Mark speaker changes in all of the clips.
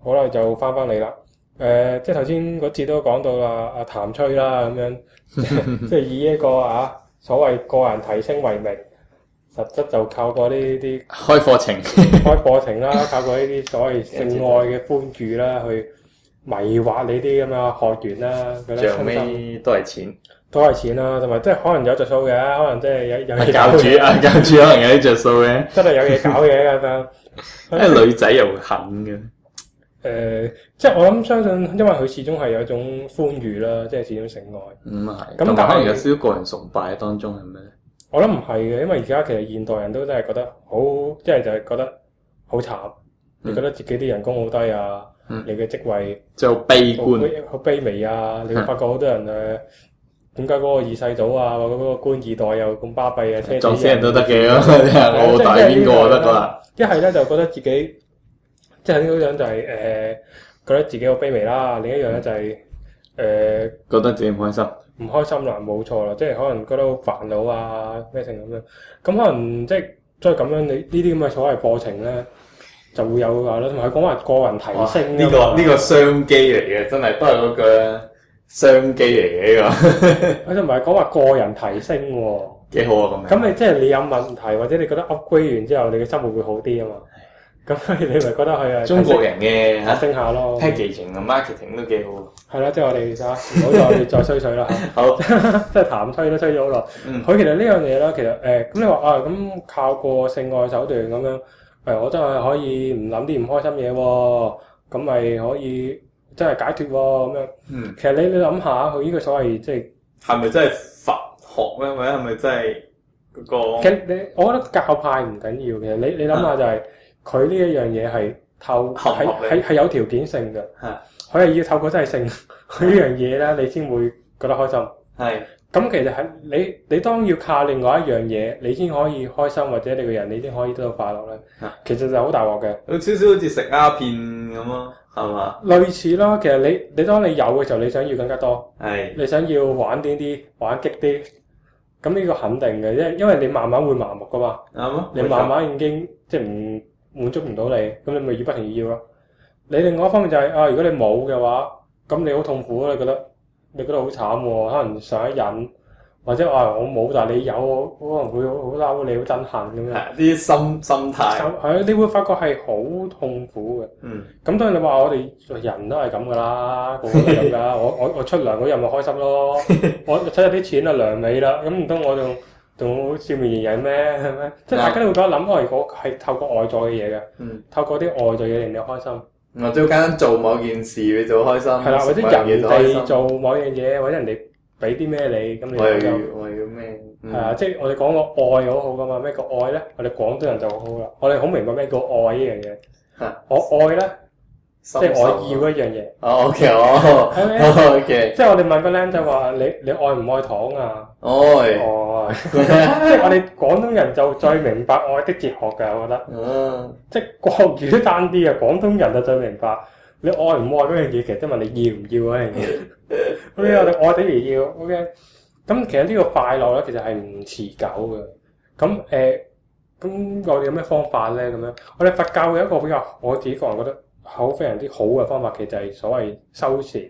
Speaker 1: 好啦，就翻嚟啦。即係頭先嗰節都講到啦，阿譚吹啦咁樣，即係以一個所謂個人提升為名，實質就靠過呢啲
Speaker 2: 開課程
Speaker 1: 啦，靠過呢啲所謂性愛嘅歡愉啦，去迷惑你啲咁嘅學員啦，覺得
Speaker 2: 最尾都係錢，
Speaker 1: 都係錢啦，同埋即係可能有着數嘅，可能即係有嘢
Speaker 2: 教主可能有啲着數嘅，
Speaker 1: 真係有嘢搞嘅咁樣。
Speaker 2: 因為女仔又會肯嘅。
Speaker 1: 即係我諗相信，因為佢始終係有一種歡愉啦，即係始終性愛。
Speaker 2: 係。
Speaker 1: 咁但係
Speaker 2: 可能有少少個人崇拜喺當中係咩咧？
Speaker 1: 我諗唔係嘅，因為而家其實現代人都真係覺得好，一係就係覺得好慘，你覺得自己啲人工好低啊，你嘅職位
Speaker 2: 即係好悲觀，
Speaker 1: 好卑微啊！你會發覺好多人點解嗰個二世祖啊，或者嗰個官二代又咁巴閉啊？
Speaker 2: 撞死人都得嘅咯，我大邊個得噶啦？
Speaker 1: 一係咧就覺得自己即係呢樣就係覺得自己好卑微啦，另一樣咧就係
Speaker 2: 覺得自己唔開心。
Speaker 1: 唔開心啦，冇錯啦，即係可能覺得好煩惱啊咩成咁樣，咁可能即係咁樣，你呢啲咁嘅所謂課程咧就會有話啦，同埋佢講話個人提升
Speaker 2: 呢個商機嚟嘅，真係都係嗰句商機嚟嘅呢個。
Speaker 1: 佢就唔係講話個人提升喎，
Speaker 2: 幾好啊咁。
Speaker 1: 咁你即係你有問題或者你覺得 upgrade 完之後，你嘅生活會好啲啊嘛。咁你咪覺得佢係
Speaker 2: 中國人嘅
Speaker 1: 提升下咯
Speaker 2: packaging 同 marketing 都幾好。
Speaker 1: 係啦，即係我哋唔好再吹水啦嚇。
Speaker 2: 好，
Speaker 1: 即係談吹都吹咗好耐。佢其實呢樣嘢啦，其實咁你話咁靠個性愛手段咁樣，我真係可以唔諗啲唔開心嘢喎，咁咪可以真係解脫喎咁樣。其實你諗下，佢呢個所謂即
Speaker 2: 係咪真係佛學咧？或者係咪真係嗰個？
Speaker 1: 其實我覺得教派唔緊要嘅。你諗下就係佢呢一樣嘢係有條件性嘅。佢係要透過真係性佢呢樣嘢咧，你先會覺得開心。
Speaker 2: 係。
Speaker 1: 咁其實係你當要靠另外一樣嘢，你先可以開心，或者你個人你先可以得到快樂咧。其實就好大鑊嘅。
Speaker 2: 有少少好似食鴉片咁咯，係嘛？
Speaker 1: 類似啦，其實你當你有嘅時候，你想要更加多。
Speaker 2: 係。你
Speaker 1: 想要玩啲，玩激啲。咁呢個肯定嘅，因為你慢慢會麻木噶嘛。你慢慢已經即係唔滿足唔到你，咁你咪要不停要咯。你另外一方面就係如果你冇嘅話，咁你好痛苦，你覺得好慘喎，可能上一癮，或者我冇，但係你有，可能會好嬲你，好憎恨咁樣。
Speaker 2: 啲心態
Speaker 1: 係你會發覺係好痛苦嘅。咁當然你話我哋人都係咁噶啦，個個都係咁噶。我出糧嗰日咪開心咯，我睇下啲錢啊糧尾啦，咁唔通我仲笑面迎人咩？係咪？即係大家都會覺得諗，如果係透過外在嘅嘢嘅，透過啲外在嘢令你開心。
Speaker 2: 或者好簡單做某件事你就開心，
Speaker 1: 係啦，或者人哋做某樣嘢，或者人哋俾啲咩你，咁你就
Speaker 2: 為咗咩？
Speaker 1: 係啊，即係我哋講個愛好好噶嘛？咩叫愛咧？我哋廣東人就好好啦，我哋好明白咩叫愛呢樣嘢。我愛咧，即係我要一樣嘢。
Speaker 2: OK，
Speaker 1: 係咪
Speaker 2: OK，
Speaker 1: 即係我哋問個僆仔話：你愛唔愛糖啊？
Speaker 2: 愛。
Speaker 1: 即係我哋廣東人就最明白愛的哲學㗎，我覺得。即係國語都單啲嘅，廣東人就最明白你愛唔愛嗰樣嘢，其實都問你要唔要嗰樣嘢。OK， 我哋愛等於要。OK， 咁其實呢個快樂咧，其實係唔持久嘅。咁我哋有咩方法咧？咁樣我哋佛教有一個比較，我自己個人覺得非常之好嘅方法，其實就係所謂修禪。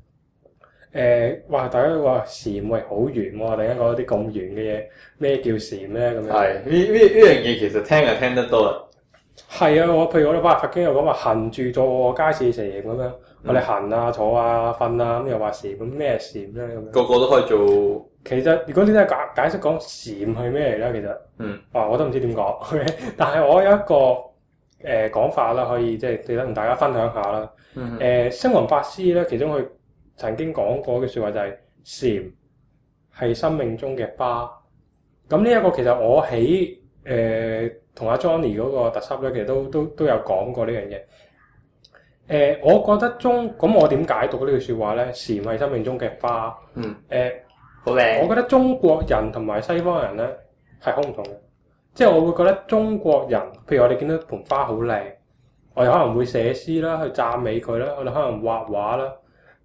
Speaker 1: 大家都話禪喂好玄喎，突然間講啲咁玄嘅嘢，咩叫禪咧？咁樣
Speaker 2: 係呢樣嘢其實聽就聽得多啦。
Speaker 1: 係啊，譬如我哋佛經又講話行住坐皆是禪咁樣，我哋行啊、坐啊、瞓啊咁又話禪，咁咩禪咧？咁樣個
Speaker 2: 個都可以做。
Speaker 1: 其實如果你真係解釋講禪係咩嚟咧，其實我都唔知點講。但係我有一個講法啦，可以即係值得同大家分享下啦。星雲法師咧，其中佢曾經講過嘅説話就係禪係生命中嘅花。咁呢一個其實我喺同阿 Johnny 嗰個特輯咧，其實都有講過呢樣嘢。我覺得咁我點解讀呢句説話咧？禪係生命中嘅花。
Speaker 2: 好靚。
Speaker 1: 我覺得中國人同埋西方人咧係好唔同嘅。即係我會覺得中國人，譬如我哋見到盆花好靚，我哋可能會寫詩啦，去讚美佢啦，我哋可能畫畫啦。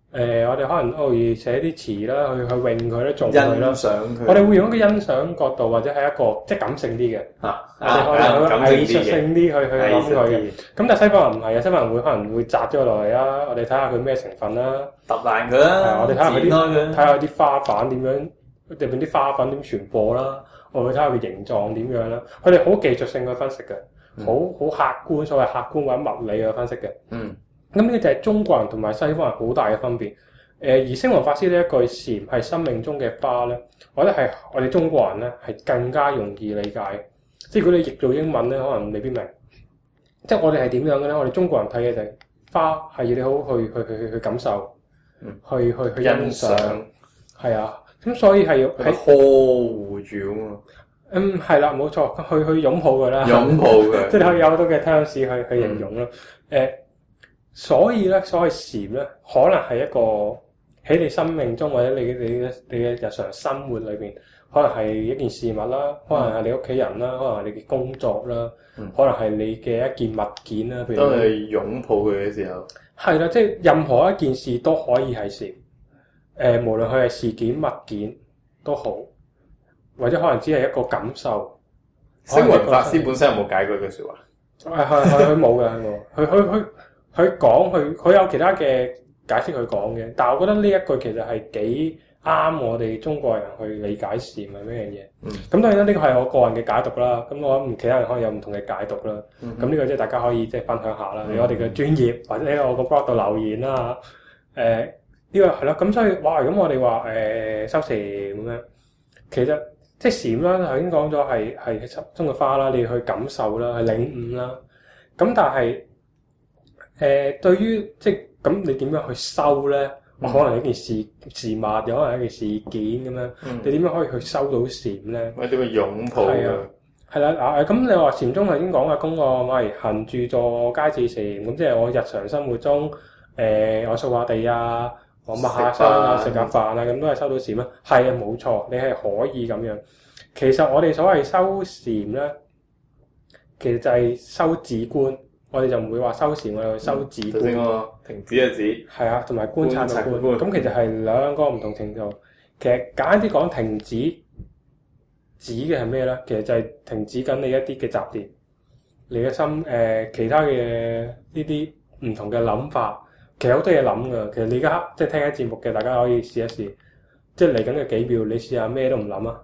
Speaker 1: 我哋可能偶爾寫啲詞啦，去詠佢啦，頌佢啦。
Speaker 2: 欣賞佢。
Speaker 1: 我哋會用一個欣賞角度，或者係一個即係感性啲嘅。我哋可以藝術性啲去諗佢嘅。咁但係西方人唔係啊，西方人可能會摘咗落嚟啦。我哋睇下佢咩成分啦，
Speaker 2: 揼爛佢啦。
Speaker 1: 我哋睇下啲花瓣點樣，入邊啲花粉點傳播啦。我會睇下佢形狀點樣啦。佢哋好技術性去分析嘅，好客觀，所謂客觀或者物理去分析嘅。咁呢就係中國人同埋西方人好大嘅分別。而星雲法師呢一句禪係生命中嘅花咧，我覺得係我哋中國人咧係更加容易理解。即係如果你譯做英文咧，可能未必明。即係我哋係點樣嘅咧？我哋中國人睇嘅就係花係要你好去感受，去欣賞。係啊，咁所以係要喺
Speaker 2: 呵護住啊嘛。
Speaker 1: 係啦，冇錯，去擁抱佢啦。
Speaker 2: 擁抱佢，
Speaker 1: 即係你可以有好多嘅 terms 去形容啦。所以咧，所謂禪咧，可能係一個喺你生命中或者你嘅日常生活裏邊，可能係一件事物啦，可能係你屋企人啦，可能係你嘅工作啦，可能係你嘅一件物件啦。譬如
Speaker 2: 當你擁抱佢嘅時候，
Speaker 1: 係啦，即係任何一件事都可以係禪。無論佢係事件物件都好，或者可能只係一個感受。
Speaker 2: 星雲法師本身有冇解過句説話？
Speaker 1: 佢冇嘅，佢有其他嘅解釋佢講嘅，但係我覺得呢一句其實係幾啱我哋中國人去理解禪係咩嘢。咁當然啦，呢個係我個人嘅解讀啦。咁我諗其他人可以有唔同嘅解讀啦。咁呢個即係大家可以即係分享下啦。喺我哋嘅專業或者喺我個 blog 度留言啦。呢個係咯。咁所以哇，咁我哋話修禪咁樣，其實即係禪啦。頭先講咗係心中嘅花啦，你要去感受啦，去領悟啦。咁但係對於即係咁，你點樣去收咧？可能係一件事物，有可能係一件事件咁樣。你點樣可以去收到禪咧？
Speaker 2: 或者點去擁抱佢？
Speaker 1: 係啦，咁你話禪宗頭先講嘅公案，喂，行住坐皆自禪，咁即係我日常生活中，我掃下地啊，我抹下身啊，食下飯啊，咁都係收到禪啊。係啊，冇錯，你係可以咁樣。其實我哋所謂修禪咧，其實就係修止觀。我哋就唔會話修禪，我哋去修止觀。頭先
Speaker 2: 我停止嘅止。
Speaker 1: 係啊，同埋觀察嘅觀。咁其實係兩個唔同程度。其實簡單啲講，停止止嘅係咩咧？其實就係停止緊你一啲嘅雜念，你嘅心其他嘅呢啲唔同嘅諗法。其實好多嘢諗㗎。其實你而家即係聽緊節目嘅，大家可以試一試。即係嚟緊嘅幾秒，你試下咩都唔諗啊！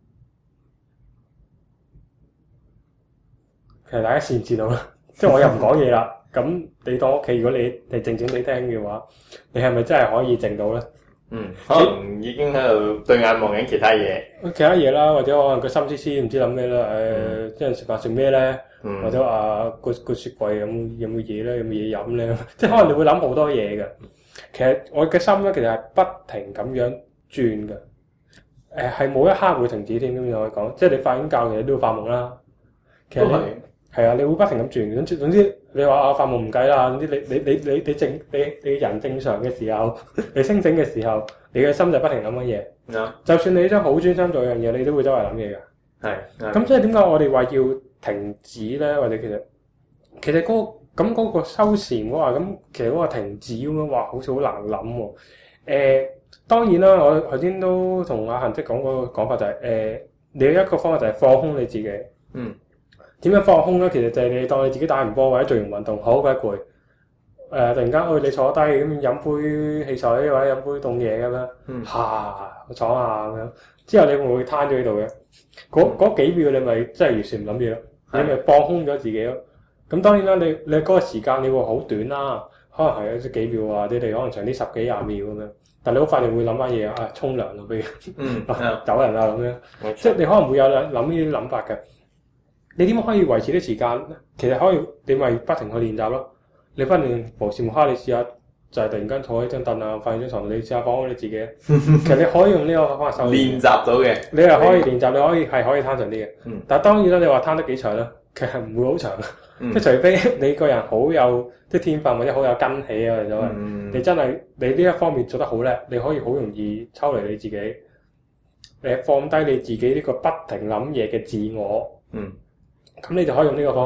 Speaker 1: 其實大家試唔試到啦？即係我又唔講嘢啦，咁你當屋企，如果你係靜靜地聽嘅話，你係咪真係可以靜到咧？
Speaker 2: 可能已經喺度對眼望緊其他嘢，
Speaker 1: 其他嘢啦，或者可能個心思思唔知諗咩啦，即係食飯食咩咧？或者話個雪櫃有冇嘢咧？有冇嘢飲咧？即係可能你會諗好多嘢嘅。其實我嘅心咧，其實係不停咁樣轉嘅，係冇一刻會停止添。咁樣可以講，即係你瞓緊覺，其實都會發夢啦。其實係啊，你會不停咁轉。總之你話發夢唔計啦。總之你人正常嘅時候，你清醒嘅時候，你嘅心就不停諗緊嘢。就算你真係好專心做一樣嘢，你都會周圍諗嘢㗎。係。咁即係點解我哋話要停止咧？或者其實嗰個修禪話咁，其實嗰個停止咁樣話，好似好難諗喎。當然啦，我頭先都同阿恒即講嗰個講法就係你有一個方法就係放空你自己。點樣放空咧？其實就係你當你自己打完波或者做完運動好鬼攰，突然間你坐低咁飲杯汽水或者飲杯凍嘢咁樣，我坐下咁樣，之後你會唔會攤咗喺度嘅？嗰幾秒你咪真係完全唔諗嘢咯，你咪放空咗自己咯。咁當然啦，你嗰個時間你會好短啦，可能係幾秒啊，你哋可能長啲10幾20秒咁樣，但你好快就會諗翻嘢啊，沖涼咯，不如走人啦咁樣，即係你可能會有諗呢啲諗法嘅。你點可以維持啲時間？其實可以，你咪不停去練習咯。你不斷無時無刻，你試下就係突然間坐喺張凳啊，瞓喺張床度，你試下放空你自己。其實你可以用呢個方法修
Speaker 2: 練習到嘅。
Speaker 1: 你係可以練習，你可以攤長啲嘅。但係當然啦，你話攤得幾長咧？其實唔會好長。即係除非你個人好有即係天分或者好有根氣啊，就係你真係你呢一方面做得好叻，你可以好容易抽離你自己，放低你自己呢個不停諗嘢嘅自我。咁你就可以用呢個方法。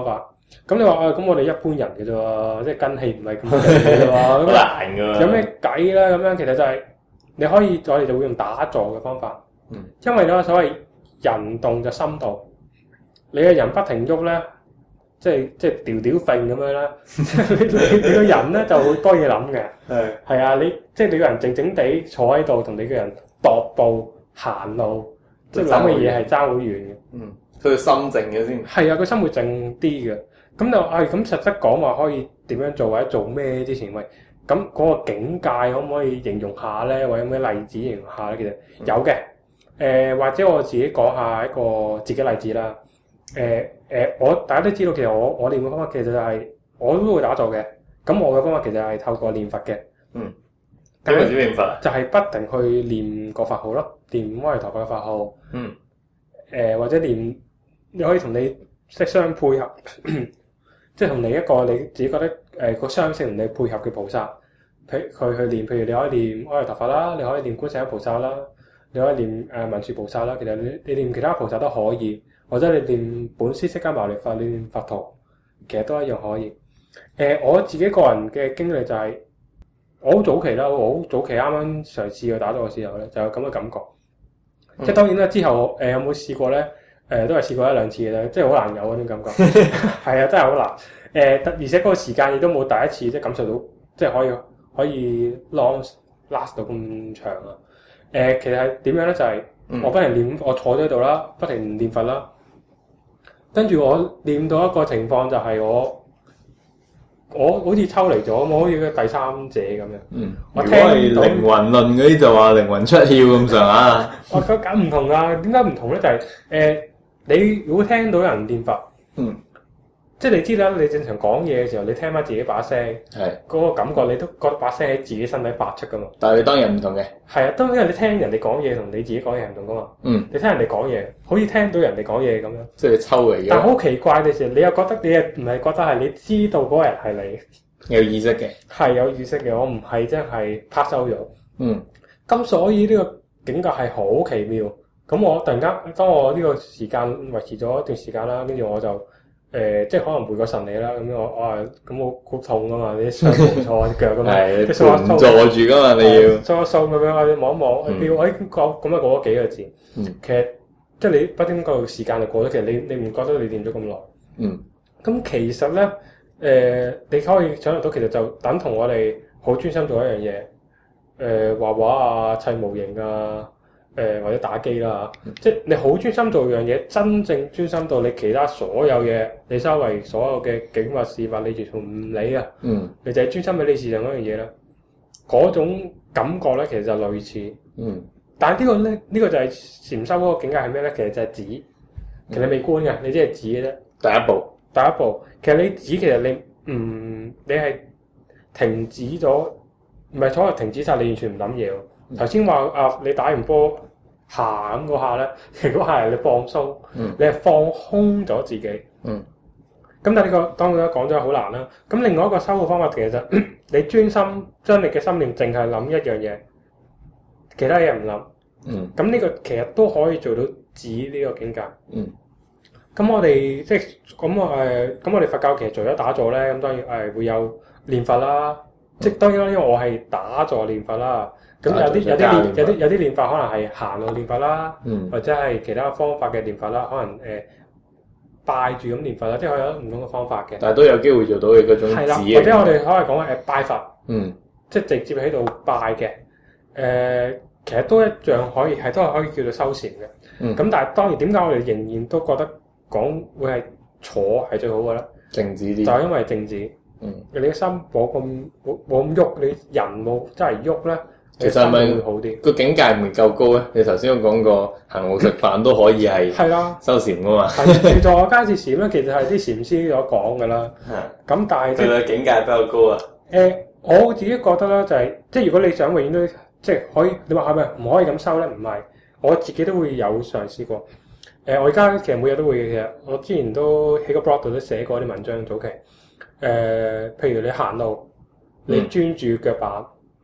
Speaker 1: 咁你話咁我哋一般人嘅啫喎，即係筋氣唔係咁勁嘅喎，咁
Speaker 2: 難㗎。
Speaker 1: 有咩計咧？咁樣其實就係你可以，我哋就會用打坐嘅方法。因為咧所謂人動就心動，你嘅人不停喐咧，即係吊吊揈咁樣啦。你個人咧就會多嘢諗嘅。係啊，你個人靜靜地坐喺度，同你個人踱步行路，即係諗嘅嘢係爭好遠嘅。
Speaker 2: 佢要心靜嘅先。
Speaker 1: 係啊，佢心會靜啲嘅。咁就咁實質講話可以點樣做或者做咩之前，喂，咁嗰個境界可唔可以形容下咧？或者有咩例子形容下咧？其實有嘅。或者我自己講下一個自己例子啦。大家都知道，其實我練嘅方法其實就係我都會打坐嘅。咁我嘅方法其實係透過練佛嘅。
Speaker 2: 點為之練佛啊？
Speaker 1: 就係不停去練個法號咯，練摩尼陀佛嘅法號。或者練你可以同你識相配合，即係同你一個你自己覺得個相性同你配合嘅菩薩，佢去練。譬如你可以練摩尼陀佛啦，你可以練觀世音菩薩啦。你可以練文殊菩薩啦，其實你練其他菩薩都可以，或者你練本師釋迦牟尼佛，你練佛陀，其實都一樣可以。我自己個人嘅經歷就係、我好早期啦，我好早期啱啱嘗試去打坐嘅時候咧，就有咁嘅感覺。即係當然啦，之後有冇試過咧？都係試過一兩次嘅啫，即係好難有嗰種感覺。係啊，真係好難。而且嗰個時間亦都冇第一次即係感受到，即係可以 last 到咁長啊。其實係點樣咧？就係、我不停練，我坐咗喺度啦，不停練佛啦。跟住我練到一個情況就係我好似抽離咗，我好似個第三者咁樣。我聽到
Speaker 2: 如果係靈魂論嗰啲就話靈魂出竅咁上下。
Speaker 1: 我覺得咁唔同啊！點解唔同咧？就係、你如果聽到有人練佛，即係你知啦，你正常講嘢嘅時候，你聽翻自己把聲，嗰個感覺你都覺得把聲喺自己身體發出噶嘛。
Speaker 2: 但係你當然唔同嘅。係
Speaker 1: 啊，當因為你聽人哋講嘢同你自己講嘢唔同噶嘛。你聽人哋講嘢，好似聽到人哋講嘢咁樣。
Speaker 2: 即係你抽離嘅。但
Speaker 1: 係好奇怪嘅時候，你又覺得你又唔係覺得係你知道嗰個人係你。
Speaker 2: 有意識嘅。係
Speaker 1: 有意識嘅，我唔係真係拍收咗。咁所以呢個境界係好奇妙。咁我突然間，當我呢個時間維持咗一段時間啦，跟住我就即係可能回過神嚟啦，咁我好痛噶嘛，你雙冇錯隻腳噶嘛，即係坐
Speaker 2: 住噶嘛，你要
Speaker 1: 掃咁樣，我望一望，咁過咗幾個字，其實即係你不經過時間就過咗，其實你唔覺得你練咗咁耐，咁其實咧你可以想象到，其實就等同我哋好專心做一樣嘢，畫畫啊、砌模型啊。或者打機啦，即係你好專心做樣嘢，真正專心到你其他所有嘢，你周圍所有嘅景物事物，你完全唔理啊！你就係專心喺你事上嗰樣嘢啦。嗰種感覺咧，其實就類似。但係呢個就係禪修嗰個境界係咩咧？其實就係止。其實你未觀嘅，你只係止嘅啫。第一步，其實你止，其實你係停止咗，唔係所謂停止晒，你完全唔諗嘢喎。頭先話你打完波行嗰下咧，如果係你放鬆，你係放空咗自己。咁但係呢個當然講咗好難啦。咁另外一個修嘅方法其實就你專心將你嘅心念淨係諗一樣嘢，其他嘢唔諗。咁呢個其實都可以做到止呢個境界。咁我哋即係咁我哋佛教其實除咗打坐咧，咁當然會有練佛啦。即係當然啦，因為我係打坐練佛啦。咁有啲練法可能係行路練法啦，或者係其他方法嘅練法啦，可能拜住咁練法啦，即係有唔同嘅方法嘅。但係都有機會做到嘅嗰種止。係啦，或者我哋可以講拜佛，即係直接喺度拜嘅。其實都一樣可以叫做修禪嘅。咁但係當然點解我哋仍然都覺得講會係坐係最好嘅咧？靜止啲。就係因為靜止。你嘅心冇咁喐，你人冇真係喐咧。其實係咪好啲？個境界唔係夠高咧？你頭先都講過，行路食飯都可以係修禪噶嘛？係坐階節禪咧，其實係啲禪師所講噶啦。咁但係佢嘅境界比較高啊。我自己覺得咧，就係即係如果你想永遠都即係可以，你話係咪唔可以咁修咧？唔係，我自己都會有嘗試過。我而家其實每日都會嘅。其實我之前都喺個 blog 度都寫過啲文章，早期。譬如你行路，你專注腳板。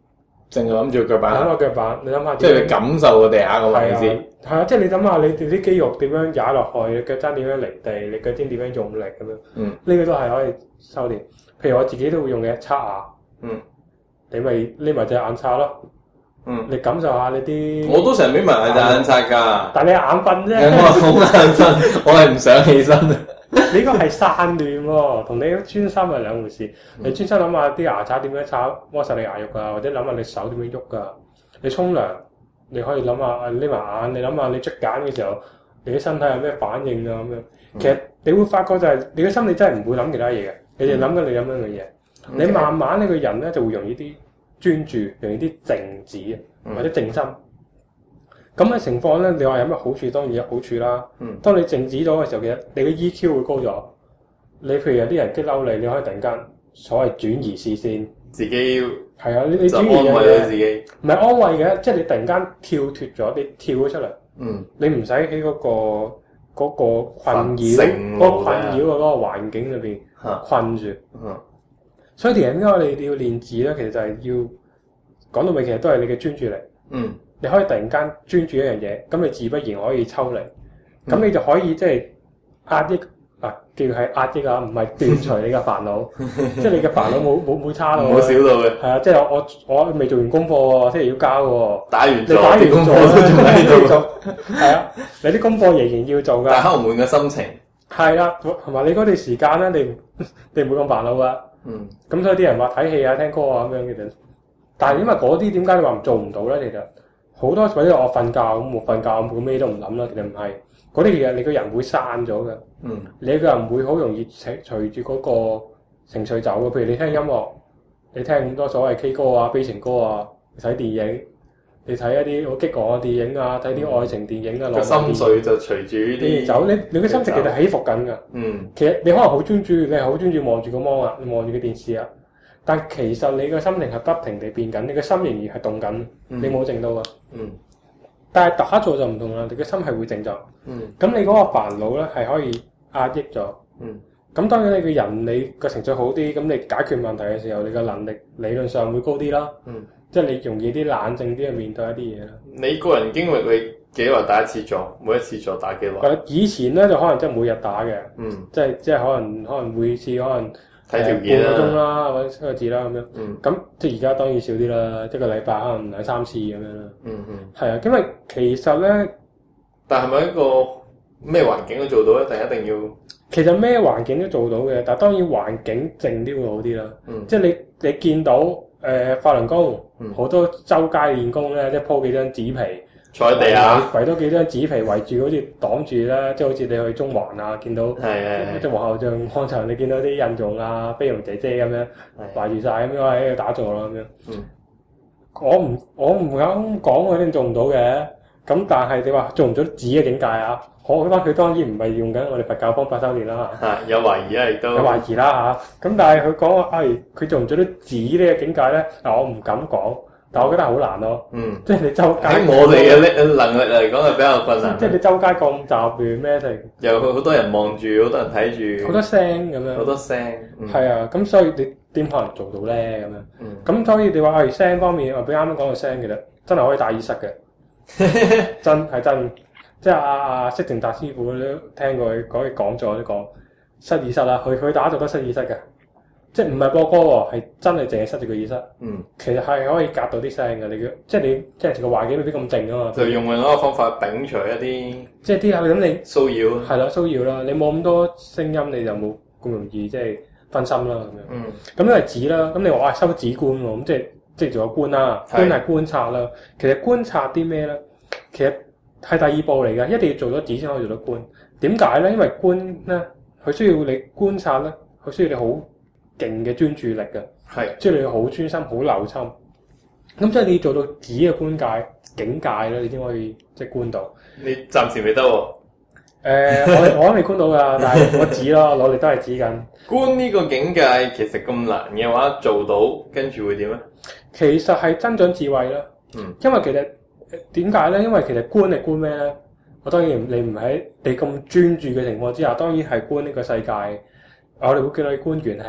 Speaker 2: 淨係諗住腳板。
Speaker 1: 諗下腳板，你諗下。
Speaker 2: 即係你感受個地下個位置。
Speaker 1: 係啊，即係你諗下你哋啲肌肉點樣踩落去，你腳踭點樣離地，你腳尖點樣用力咁樣。呢個都係可以修練。譬如我自己都會用嘅刷牙。你咪匿埋隻眼刷咯。你感受下你啲。我
Speaker 2: 都成日匿埋眼刷㗎。
Speaker 1: 但你眼瞓啫。
Speaker 2: 我好眼瞓，我係唔想起身。
Speaker 1: 你個係散亂喎，同你專心係兩回事。你專心諗下啲牙刷點樣刷，摸實你牙肉㗎，或者諗下你手點樣喐㗎。你沖涼，你可以諗下匿埋眼，你諗下你捽梘嘅時候，你啲身體有咩反應啊咁樣。其實你會發覺就係你嘅心理真係唔會諗其他嘢嘅，你就諗緊你諗緊嘅嘢。你慢慢你個人咧就會容易啲專注，容易啲靜止或者靜心。咁嘅情況咧，你話有咩好處？當然有好處啦。當你靜止咗嘅時候，其實你嘅 EQ 會高咗。你譬如有啲人激嬲你，你可以突然間所謂轉移視線，
Speaker 2: 自己
Speaker 1: 係啊，你轉移
Speaker 2: 安慰咗自己，
Speaker 1: 唔係安慰嘅，即係你突然間跳脫咗，你跳咗出嚟。你唔使喺嗰個困擾嘅嗰個環境裏邊困住。所以其實點解我哋要練字咧？其實就係要講到尾，其實都係你嘅專注力。你可以突然間專注一樣嘢，咁你自不然可以抽離，咁你就可以即係壓抑叫係壓抑啊，唔係斷除你嘅煩惱，即係你嘅煩惱冇差咯，
Speaker 2: 冇少到嘅。
Speaker 1: 係啊，即係我未做完功課喎，聽日要交喎，
Speaker 2: 打完
Speaker 1: 你打完
Speaker 2: 功課都仲喺
Speaker 1: 度，係啊，你啲功課仍然要做㗎。
Speaker 2: 但係可能換個心情。
Speaker 1: 係啦，同埋你嗰段時間咧，你唔會咁煩惱㗎。咁所以啲人話睇戲啊、聽歌啊咁樣嘅，但係因為嗰啲點解你話做唔到咧？其實好多或者我瞓覺咁，我瞓覺咁咩都唔諗啦。其實唔係嗰啲嘢，你個人會散咗嘅。你個人會好容易隨住嗰個情緒走嘅。譬如你聽音樂，你聽咁多所謂 K 歌啊、悲情歌啊，你睇電影，你睇一啲好激昂嘅電影啊，睇啲愛情電影啊，
Speaker 2: 個心緒就隨住呢啲
Speaker 1: 走。你嘅心情其實起伏緊㗎。其實你可能好專注，你係好專注望住個芒啊，你望住個電視啊。但其實你個心情係不停地變緊，你個心仍然係動緊，你冇靜到啊。但係打坐就唔同啦，你個心係會靜咗。咁你嗰個煩惱咧係可以壓抑咗。咁當然你個人你個情緒好啲，咁你解決問題嘅時候，你個能力理論上會高啲啦。即係你容易啲冷靜啲去面對一啲嘢啦。
Speaker 2: 你個人經歷你幾耐打一次坐？每一次坐打幾耐？
Speaker 1: 以前咧就可能即係每日打嘅。即係可能每次可能。
Speaker 2: 睇條件
Speaker 1: 半個鐘啦，或者7個字啦咁樣。咁即係而家當然少啲啦，一個禮拜可能2-3次咁樣啦。係啊，因為其實咧，
Speaker 2: 但係咪一個咩環境都做到咧？定一定要？
Speaker 1: 其實咩環境都做到嘅，但係當然環境靜啲會好啲啦。即係你見到法輪功好多周街練功咧，即係鋪幾張紙皮。
Speaker 2: 坐喺地下，
Speaker 1: 圍多幾張紙皮圍住，好似擋住啦，即係好似你去中環啊，見到即係皇后像廣場，你見到啲印傭啊、菲傭姐姐咁樣圍住晒咁樣喺度打坐啦咁樣。我唔敢講我一定做唔到嘅，咁但係你話做唔做到紙嘅境界啊？我覺得佢當然唔係用緊我哋佛教方法修練啦嚇。
Speaker 2: 有懷疑啊，亦都
Speaker 1: 有懷疑啦嚇。咁但係佢講話佢做唔做到紙呢個境界咧？嗱，我唔敢講。但我覺得好難咯，即係你周街
Speaker 2: 喺我哋嘅能力嚟講係比較困難。
Speaker 1: 即係你周街咁雜亂咩？
Speaker 2: 有好多人望住，好多人睇住，
Speaker 1: 好多聲咁樣。好
Speaker 2: 多聲，
Speaker 1: 係啊，咁所以你點可能做到咧？咁樣，咁所以你話聲方面，我比啱啱講嘅聲其實真係可以大意失嘅，真，即係阿釋定達師傅都聽過佢講嘅講座都講失意失啦，佢打坐都失意失嘅。即係唔係播歌喎，係真係淨係塞住個耳塞。其實係可以隔到啲聲嘅，即係個環境未必咁靜啊嘛。
Speaker 2: 就用另一個方法摒除一啲，
Speaker 1: 即係啲咁你
Speaker 2: 騷擾。係
Speaker 1: 啦，騷擾啦，你冇咁多聲音，你就冇咁容易即係分心啦咁樣。咁因為指啦，咁你話收指觀喎，咁即係做個觀啦，觀係觀察啦。其實觀察啲咩咧？其實係第二步嚟㗎，一定要做咗指先可以做到觀。點解咧？因為觀咧，佢需要你觀察咧，佢需要你好勁嘅專注力嘅，即係你要好專心、好留心。咁即係你要做到指嘅觀界境界咧，你先可以即係觀到。
Speaker 2: 你暫時未得喎。
Speaker 1: 我都未觀到㗎，但係我指咯，努力都係指緊。
Speaker 2: 觀呢個境界其實咁難嘅話，做到跟住會點咧？
Speaker 1: 其實係增長智慧啦。因為其實點解咧？因為其實觀係觀咩咧？我當然你唔喺你咁專注嘅情況之下，當然係觀呢個世界。我哋會叫你觀元氣。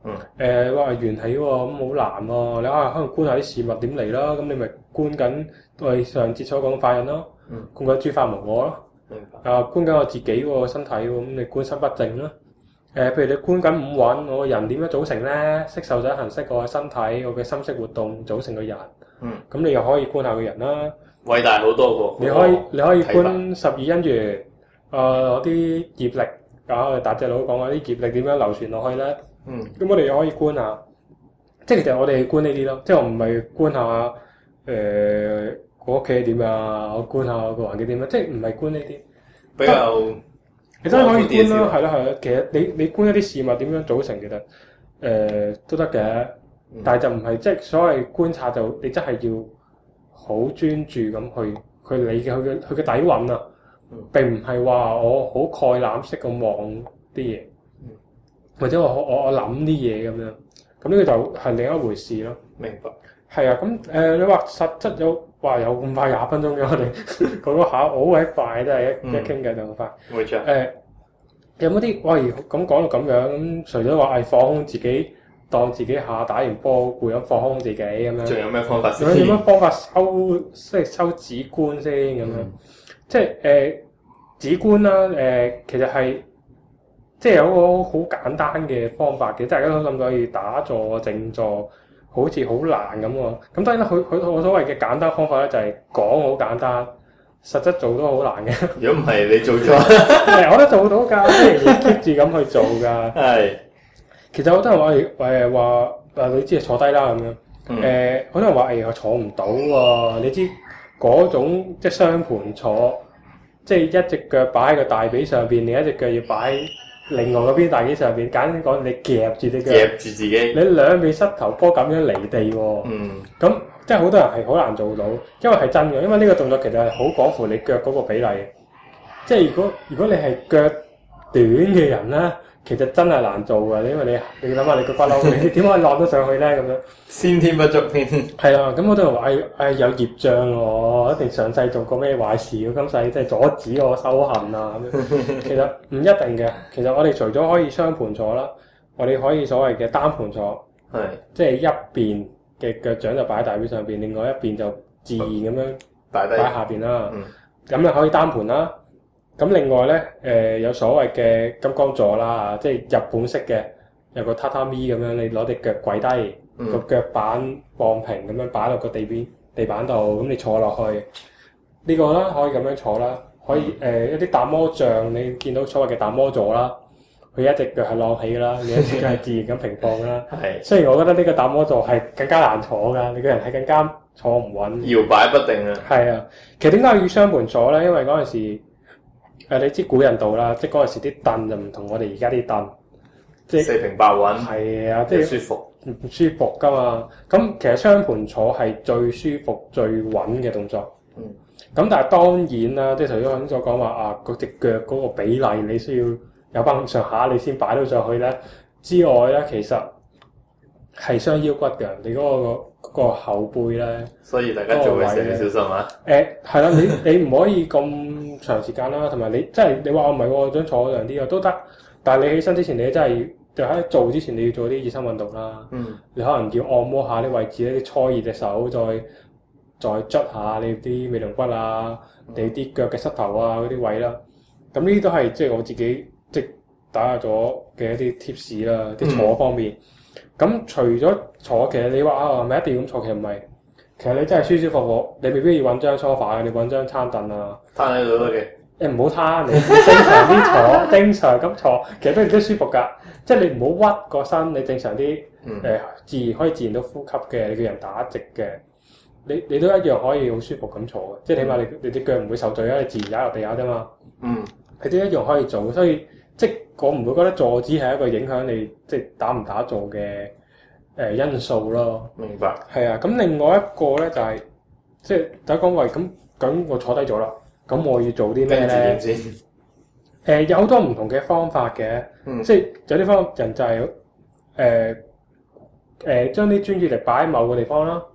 Speaker 1: 話緣起喎，咁好難喎。你可能觀下啲事物點嚟啦，咁你咪觀緊我哋上節所講嘅法印咯，觀緊諸法無我咯。觀緊我自己個身體喎，咁你觀身不淨咯。譬如你觀緊五蘊，我個人點樣組成咧？色受想行識我嘅身體，我嘅心識活動組成個人。咁你又可以觀下個人啦。
Speaker 2: 偉大好多喎！
Speaker 1: 你可以觀12因緣，啲業力。我哋大隻佬講話啲業力點樣流傳落去咧？咁我哋又可以觀下，即係其實我哋觀呢啲咯，即係我唔係觀下我屋企點啊，我觀下我個環境點啊，即係唔係觀呢啲
Speaker 2: 比較。
Speaker 1: 你真係可以觀啦，係啦，其實你觀一啲事物點樣組成，其實都得嘅，但係就唔係即係所謂觀察就你真係要好專注咁去理佢嘅底蘊啊！並唔係話我好概覽式咁望啲嘢，或者我諗啲嘢咁樣，咁呢個就係另一回事咯。
Speaker 2: 明白。係
Speaker 1: 啊，咁你話實質有咁快20分鐘嘅我哋講嗰下，好鬼快真係一傾偈就好快。
Speaker 2: 冇錯。
Speaker 1: 有冇啲咁講到咁樣咁？除咗話放空自己，當自己打完波攰咁放空自己咁樣，
Speaker 2: 仲有咩方法先？
Speaker 1: 有咩方法收止觀先咁樣？即係止觀啦，其實係即係有個好簡單嘅方法嘅，大家都諗到可以打坐靜坐，好似好難咁喎。咁當然啦，佢所謂嘅簡單方法咧，就係講好簡單，實質做都好難嘅。
Speaker 2: 如果唔係你做錯，
Speaker 1: 我都做到㗎，即係要 keep 住咁去做㗎。係，其實好多人話你知坐低啦咁樣。好多人話我坐唔到喎，你知嗰種即係雙盤坐。即係一隻腳擺喺個大髀上邊，另一隻腳要擺喺另外嗰邊大髀上邊。簡單講，你夾住隻腳，
Speaker 2: 夾住自己，
Speaker 1: 你兩邊膝頭波咁樣離地喎。咁即係好多人係好難做到，因為係真嘅。因為呢個動作其實係好講乎你腳嗰個比例。即係如果你係腳短嘅人咧，其實真係難做㗎，因為你諗下你個骨碌，你點可以落得上去咧？咁樣
Speaker 2: 先天不足添。係
Speaker 1: 啦，咁好多人話有業障喎，一定上世做過咩壞事，今世即係阻止我修行啊咁樣。其實唔一定嘅，其實我哋除咗可以雙盤坐啦，我哋可以所謂嘅單盤坐，即係一邊嘅腳掌就擺喺大髀上邊，另外一邊就自然咁樣擺喺下邊啦。咁你可以單盤啦。咁另外咧，有所謂嘅金剛座啦，即係日本式嘅，有個榻榻米咁樣，你攞隻腳跪低，個腳板放平咁樣擺落個地板度，咁你坐落去呢個啦，可以咁樣坐啦，可以一啲達摩像，你見到所謂嘅達摩座啦，佢一隻腳係晾起啦，另一隻腳係自然咁平放啦。雖然我覺得呢個達摩座係更加難坐㗎，你個人係更加坐唔穩，
Speaker 2: 搖擺不定啊。
Speaker 1: 係啊，其實點解要雙盤坐咧？因為嗰陣時。你知古印度啦，即係嗰陣時啲凳就唔同我哋而家啲凳，即係
Speaker 2: 四平八穩。
Speaker 1: 係啊，即係
Speaker 2: 舒服，
Speaker 1: 唔舒服㗎嘛。咁其實雙盤坐係最舒服、最穩嘅動作。咁但係當然啦，即係頭先我所講話嗰隻腳嗰個比例，你需要有翻咁上下，你先擺到上去咧。之外咧，其實係傷腰骨嘅，你嗰個後背咧。所以大家做嘅時要小心啊！係啦，你唔可以咁長時間啦，同埋你真係你話我唔係喎，我想坐長啲啊都得，但係你起身之前你真係就喺做之前你要做啲熱身運動啦。你可能要按摩下啲位置咧，搓熱隻手，再捽下你啲尾龍骨啊，你啲腳嘅膝頭啊嗰啲位啦。咁呢啲都係即係我自己即係打下咗嘅一啲 tips 啦，啲坐方面。咁除咗坐，其實你話係咪一定要咁坐？其實唔係，其實你真係舒舒服服，你未必要揾張 sofa 嘅，你揾張餐凳啊，攤喺度都得嘅。唔好攤，你正常啲坐，正常咁坐，其實都舒服㗎。即係你唔好屈個身，你正常啲，自然可以自然到呼吸嘅，你個人打直嘅，你都一樣可以好舒服咁坐嘅。即係起碼你隻腳唔會受罪啊，你自然踩落地下啫嘛。你都一樣可以做，所以。即我唔會覺得坐姿係一個影響你即係打唔打坐嘅因素咯。明白。係啊，咁另外一個咧就係、即係大家講話咁我坐低咗啦，咁我要做啲咩咧？有好多唔同嘅方法嘅，即係有啲方人就係將啲專注力擺喺某個地方啦。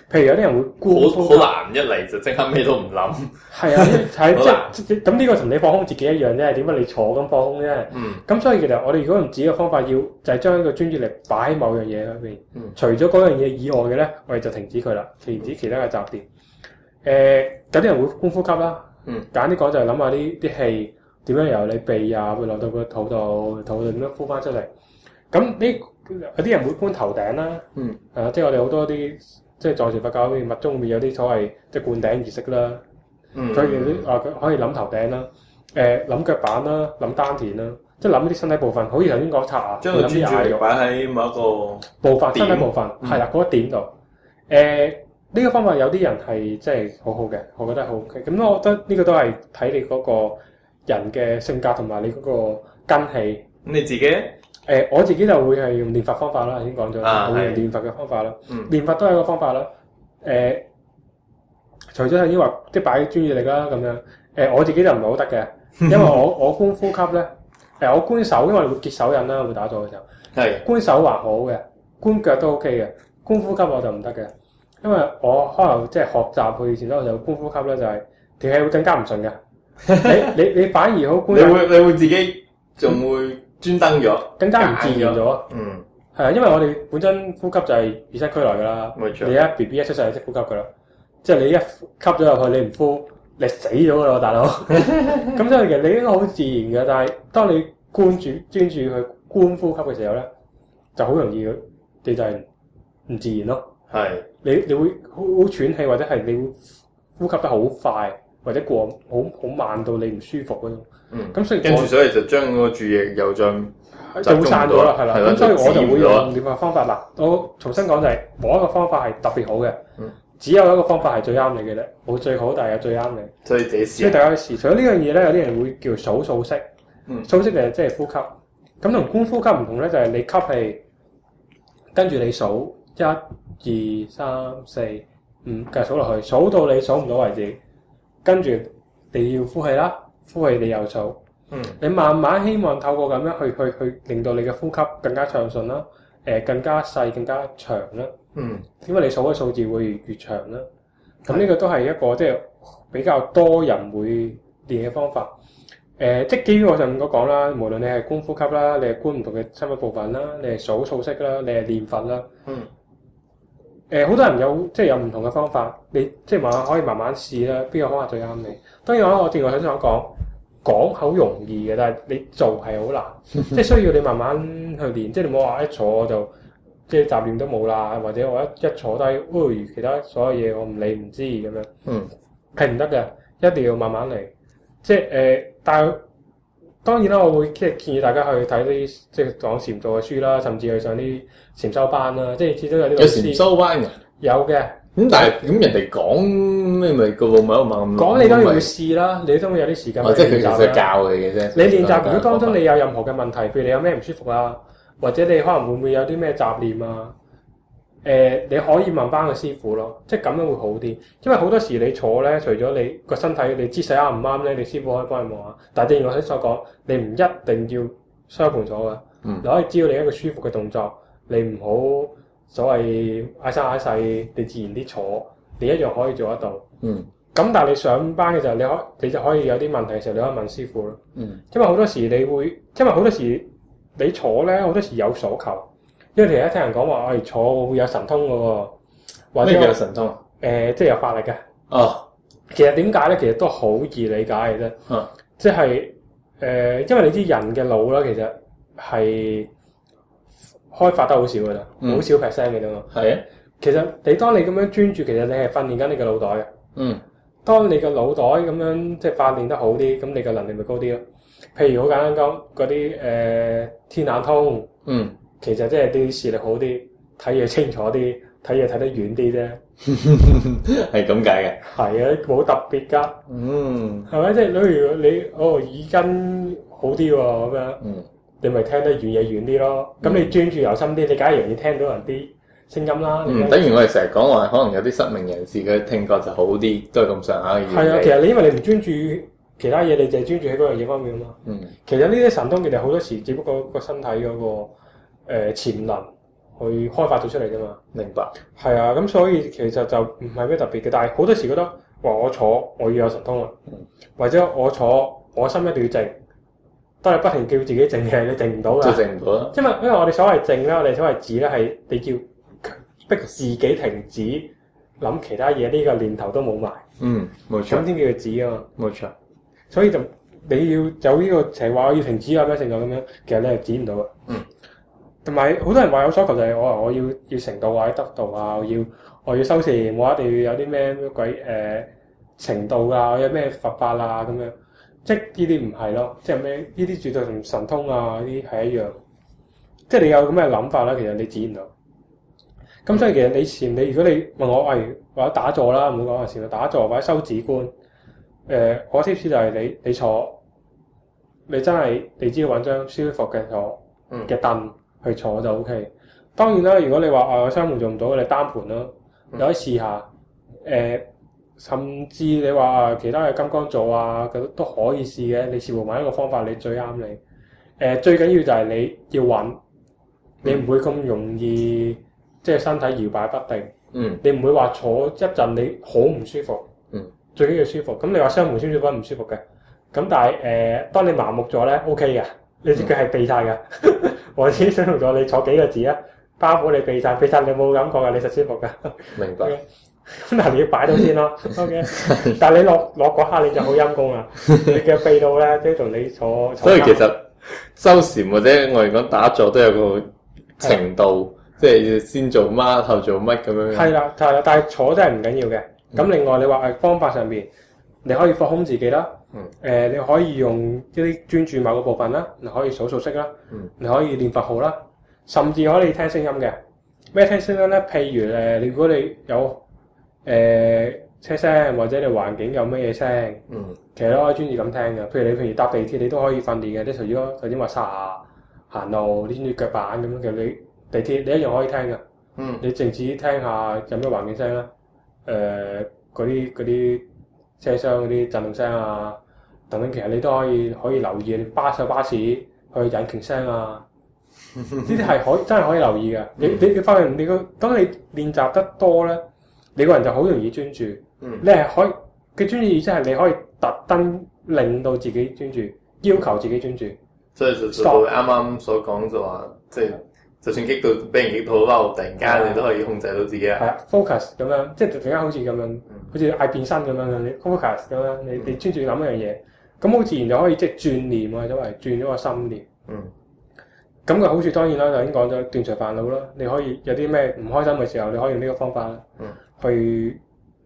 Speaker 1: 譬如有啲人會觀呼吸，
Speaker 2: 好難一嚟就即刻咩都唔諗。
Speaker 1: 係啊，係即係咁呢個同你放空自己一樣啫。點解你坐咁放空啫？咁所以其實我哋如果用自己嘅方法要就係將呢個專注力擺喺某樣嘢裏邊，除咗嗰樣嘢以外嘅咧，我哋就停止佢啦，停止其他嘅雜念。有啲人會觀呼吸啦，簡啲講就係諗下啲氣點樣由你鼻啊會落到個肚度點樣呼翻出嚟。咁有啲人會觀頭頂啦，即係我哋好多啲即係藏傳佛教密宗入面有啲所謂即係灌頂儀式啦，佢可以諗頭頂啦，諗腳板啦，諗丹田啦，即係諗啲身體部分，好似頭先講擦牙，
Speaker 2: 將個專注力擺喺某一個
Speaker 1: 部分身體部分，係啦嗰一點度。呢個方法有啲人係即係好好嘅，我覺得好 OK。咁我覺得呢個都係睇你嗰個人嘅性格同埋你嗰個根氣。
Speaker 2: 咁你自己咧？
Speaker 1: 我自己就會係用練法方法啦，已經講咗，我會用練法嘅方法啦。練法都係一個方法啦。除咗頭先話即係擺專注力啦咁樣，我自己就唔係好得嘅，因為我觀呼吸咧，我觀手，因為我會結手印啦，會打坐嘅時候。係。觀手還好嘅，觀腳都 OK 嘅，觀呼吸我就唔得嘅，因為我可能即係學習佢以前嗰陣時候觀呼吸咧，就係條氣會更加唔順嘅。你反而好觀。
Speaker 2: 你會自己仲會。專登咗，
Speaker 1: 更加唔自然咗。係啊，因為我哋本身呼吸就係與生俱來㗎啦。冇錯。你一 BB 一出世就識呼吸㗎啦，即係你一吸咗入去，你唔呼，你死咗㗎啦，大佬。咁所以其實你應該好自然嘅，但係當你專注去觀呼吸嘅時候咧，就好容易你就係唔自然咯。係。你會好喘氣，或者係你會呼吸得好快，或者過好慢到你唔舒服嗰種。咁所以
Speaker 2: 跟住所以就將個注意力又再
Speaker 1: 就會散咗啦，係啦。咁所以我就會用練法方法啦。我重新講就係冇一個方法係特別好嘅，只有一個方法係最啱你嘅啫。冇最好，但係有最啱你。
Speaker 2: 所以自己試。
Speaker 1: 所以大家試。除咗呢樣嘢咧，有啲人會叫數數息。數息就係即係呼吸。咁同觀呼吸唔同咧，就係你吸氣，跟住你數1、2、3、4、5，繼續數落去，數到你數唔到為止，跟住你要呼氣啦。呼氣你又數，你慢慢希望透過咁樣去令到你嘅呼吸更加暢順啦，更加細、更加長啦。因為你數嘅數字會越長啦。咁呢個都係一個即係比較多人會練嘅方法。即基於我上面講啦，無論你係觀呼吸啦，你係觀唔同嘅身體部分啦，你係數數息啦，你係練法啦。好多人有唔同嘅方法，你即係可以慢慢試啦，邊個方法最啱你？當然我正如我頭先講好容易嘅，但係你做係好難，即係需要你慢慢去練。即係你唔好話一坐我就即係雜念都冇啦，或者我一坐低，其他所有嘢我唔理唔知咁樣，係唔得嘅，一定要慢慢嚟。即係但係當然啦，我會即係建議大家去睇啲即係講禪坐嘅書啦，甚至去上啲禪修班啦。即係始終有啲老師
Speaker 2: 有禪修班嘅，
Speaker 1: 有嘅。
Speaker 2: 咁但係咁人哋講咩咪個個咪喺度問
Speaker 1: 講你當然會試啦，你都會有啲時間去練習啦。
Speaker 2: 即係佢其實教你嘅啫。
Speaker 1: 你練習如果當中你有任何嘅問題，譬如你有咩唔舒服啊，或者你可能會唔會有啲咩雜念啊？你可以問翻個師傅咯，即係咁樣會好啲。因為好多時你坐咧，除咗你個身體你姿勢啱唔啱咧，你師傅可以幫你望下。但係正如我頭先所講，你唔一定要雙盤坐㗎。你可以只要你一個舒服嘅動作，你唔好所謂嗌生嗌細，你自然啲坐，你一樣可以做得到。咁但係你上班嘅時候，你就可以有啲問題嘅時候，你可以問師傅咯。因為好多時你坐咧，好多時有所求。因為其實聽人講話，坐會有神通嘅喎，或者
Speaker 2: 咩叫神通？
Speaker 1: 即係有法力嘅。其實點解咧？其實都好易理解嘅啫。即係因為你知人嘅腦啦，其實係開發得好少嘅啦，好少 percent 嘅啫嘛。係啊。其實當你咁樣專注，其實你係訓練緊你嘅腦袋嘅。當你嘅腦袋咁樣即係訓練得好啲，咁你嘅能力咪高啲咯。譬如好簡單講，嗰啲天眼通。其實即係啲視力好啲，睇嘢清楚啲，睇嘢睇得遠啲啫。
Speaker 2: 係咁解嘅。
Speaker 1: 係啊，冇特別㗎。係咪？即係例如你耳根好啲喎咁樣，你咪聽得遠嘢遠啲咯。咁你專注留心啲，你梗係容易聽到人啲聲音啦。
Speaker 2: 等於我哋成日講話，可能有啲失明人士嘅聽覺就好啲，都係咁上下嘅原理。
Speaker 1: 係啊，其實你因為你唔專注其他嘢，你就係專注喺嗰樣嘢方面啊嘛。其實呢啲神通其實好多時只不過個身體嗰個潛能去開發到出嚟啫嘛。
Speaker 2: 明白。
Speaker 1: 係啊，咁所以其實就唔係咩特別嘅，但係好多時覺得話我坐我要有神通啊，或者我坐我心一定要靜，當你不停叫自己靜嘅，你靜唔到㗎。
Speaker 2: 就靜唔到啦。
Speaker 1: 因為我哋所謂靜咧，我哋所謂止咧係你要逼自己停止諗其他嘢，呢個念頭都冇埋。
Speaker 2: 冇錯。
Speaker 1: 咁先叫做止啊嘛。
Speaker 2: 冇錯。所
Speaker 1: 以就你要有呢個成日話我要停止啊咩成咁樣，其實你係止唔到嘅。同埋好多人話有所求就係我要成道啊，得道啊，我要修禪，我一定要有啲咩鬼程度啊，有咩佛法啊咁樣，即係呢啲唔係咯，即係咩呢啲絕對同神通啊呢啲係一樣，即係你有咁嘅諗法啦，其實你止唔到。咁所以其實你如果你問我或者打坐啦，唔好講話禪，打坐或者修止觀，我 tips 就係你坐，你真係你只要揾張舒服嘅嘅凳去坐就 OK。當然啦，如果你話我雙盤做唔到，你單盤咯，你可以試下。甚至你話其他嘅金剛座啊，都可以試嘅。你視乎揾一個方法，你最啱你。最緊要就係你要穩，你唔會咁容易即係身體搖擺不定。你唔會話坐一陣你好唔舒服。最緊要舒服。咁你話雙盤舒唔舒服？唔舒服嘅。咁但係當你麻木咗咧 ，OK 嘅，你隻腳係痹晒嘅。我之前想同咗你坐幾個字啊，包保你痹晒，你冇感覺嘅，你實舒服嘅。
Speaker 2: 明白。
Speaker 1: 咁嗱，你要擺到先咯 ，OK。但係你落嗰刻你就好陰功啦，你嘅痹到咧，即係同你坐。
Speaker 2: 所以其實修禪或者我哋講打坐都有個程度，即係先做乜後做乜咁樣。
Speaker 1: 係啦，但係坐真係唔緊要嘅。咁另外你話方法上邊，你可以放空自己啦。你可以用一啲專注某個部分啦，你可以數數息啦，你可以念佛號啦，甚至可以聽聲音嘅。咩聽聲音咧？譬如如果你有車聲或者你環境有乜嘢聲，其實都可以專注咁聽嘅。譬如你平時搭地鐵，你都可以訓練嘅。即係除咗頭先話沙行路，你專注腳板咁樣，其實你地鐵你一樣可以聽嘅。你靜止聽下有咩環境聲啦，嗰啲車廂嗰啲震動聲啊，等等，其實你都可以留意。巴士去引擎聲啊，呢啲係真係可以留意嘅。你發現當你練習得多咧，你個人就好容易專注。你係可以嘅專注意思係你可以特登令到自己專注，要求自己專注。
Speaker 2: 所以就做到啱啱所講就話，即係就算激到俾人激到嬲，突然間你都可以控制到自己啊。
Speaker 1: 係啊 ，focus 咁樣，即係突然間好似咁樣，好似嗌變身咁樣，你 focus 咁樣，你專注諗一樣嘢，咁好自然就可以即係轉念啊，因為轉咗個心念。咁嘅好處當然啦，頭先講咗斷除煩惱啦。你可以有啲咩唔開心嘅時候，你可以用呢個方法啦，去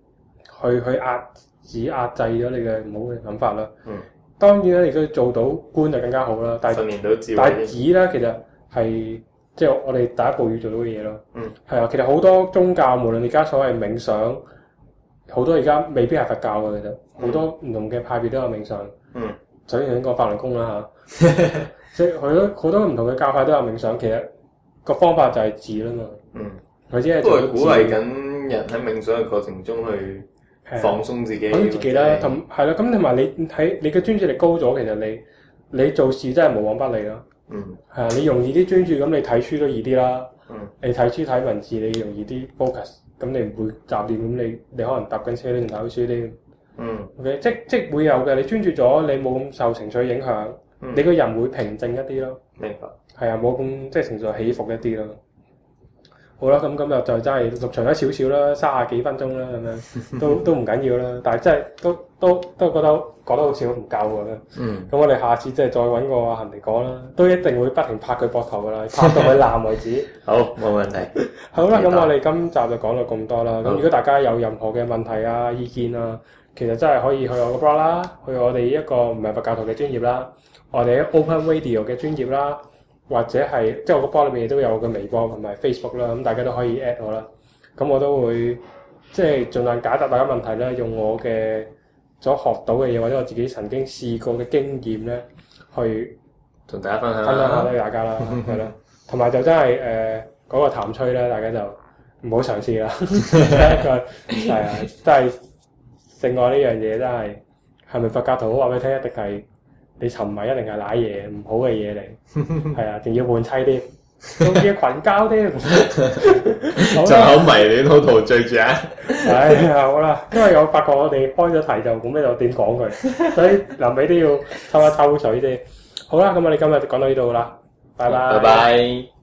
Speaker 1: 壓制咗你嘅唔好嘅諗法啦。當然啦，你都做到觀就更加好啦。但係止咧，其實係即係我哋第一步要做到嘅嘢咯。係啊，其實好多宗教，無論而家所謂冥想，好多而家未必係佛教嘅，其實好多唔同嘅派別都有冥想。首先講法輪功啦嚇。即係好多唔同嘅教派都有冥想，其實個方法就係止啦嘛。或者係
Speaker 2: 都係鼓勵緊人喺冥想嘅過程中去放鬆自己，
Speaker 1: 放鬆自己啦。係啦，咁同埋你嘅專注力高咗，其實你做事真係無往不利咯。係啊，你容易啲專注，咁你睇書都易啲啦。你睇書睇文字，你容易啲 focus，咁你唔會雜念，咁你可能搭緊車你唔睇書啲。OK，即會有嘅。你專注咗，你冇咁受情緒影響。你個人會平靜一啲咯，
Speaker 2: 明白。
Speaker 1: 係啊，冇咁即係情緒起伏一啲咯。好啦，咁今日就真係錄長咗少少啦，30幾分鐘啦，咁樣都唔緊要啦。但係真係都覺得講得好似好唔夠㗎。咁我哋下次即係再揾個阿恒嚟講啦，都一定會不停拍佢膊頭㗎啦，拍到佢爛為止。
Speaker 2: 好，冇問題。
Speaker 1: 好啦，咁我哋今集就講到咁多啦。咁如果大家有任何嘅問題啊、意見啊，其實真係可以去我個 blog 啦，去我哋一個唔係佛教徒嘅專頁啦。我哋喺 Open Radio 嘅專頁啦，或者係即係我個 blog 裏面都有個微博同埋 Facebook 啦，咁大家都可以 at 我啦。咁我都會即係盡量解答大家問題咧，用我嘅所學到嘅嘢或者我自己曾經試過嘅經驗咧，去
Speaker 2: 同大家分享
Speaker 1: 下俾大家啦，係啦。同埋就真係嗰個談吹咧，大家就唔好嘗試啦。係啊，真係性愛呢樣嘢真係咪佛教徒好話俾你聽，一定係。你沉迷一定係賴嘢，唔好嘅嘢嚟，係啊，仲要換妻添。 仲要群交添，
Speaker 2: 就好迷戀好陶醉者。
Speaker 1: 唉呀，好啦，因為我發覺我哋開咗題就冇咩就點講佢，所以臨尾都要抽一抽水啫。好啦，咁我哋今日就講到呢度啦，拜拜。
Speaker 2: 拜拜。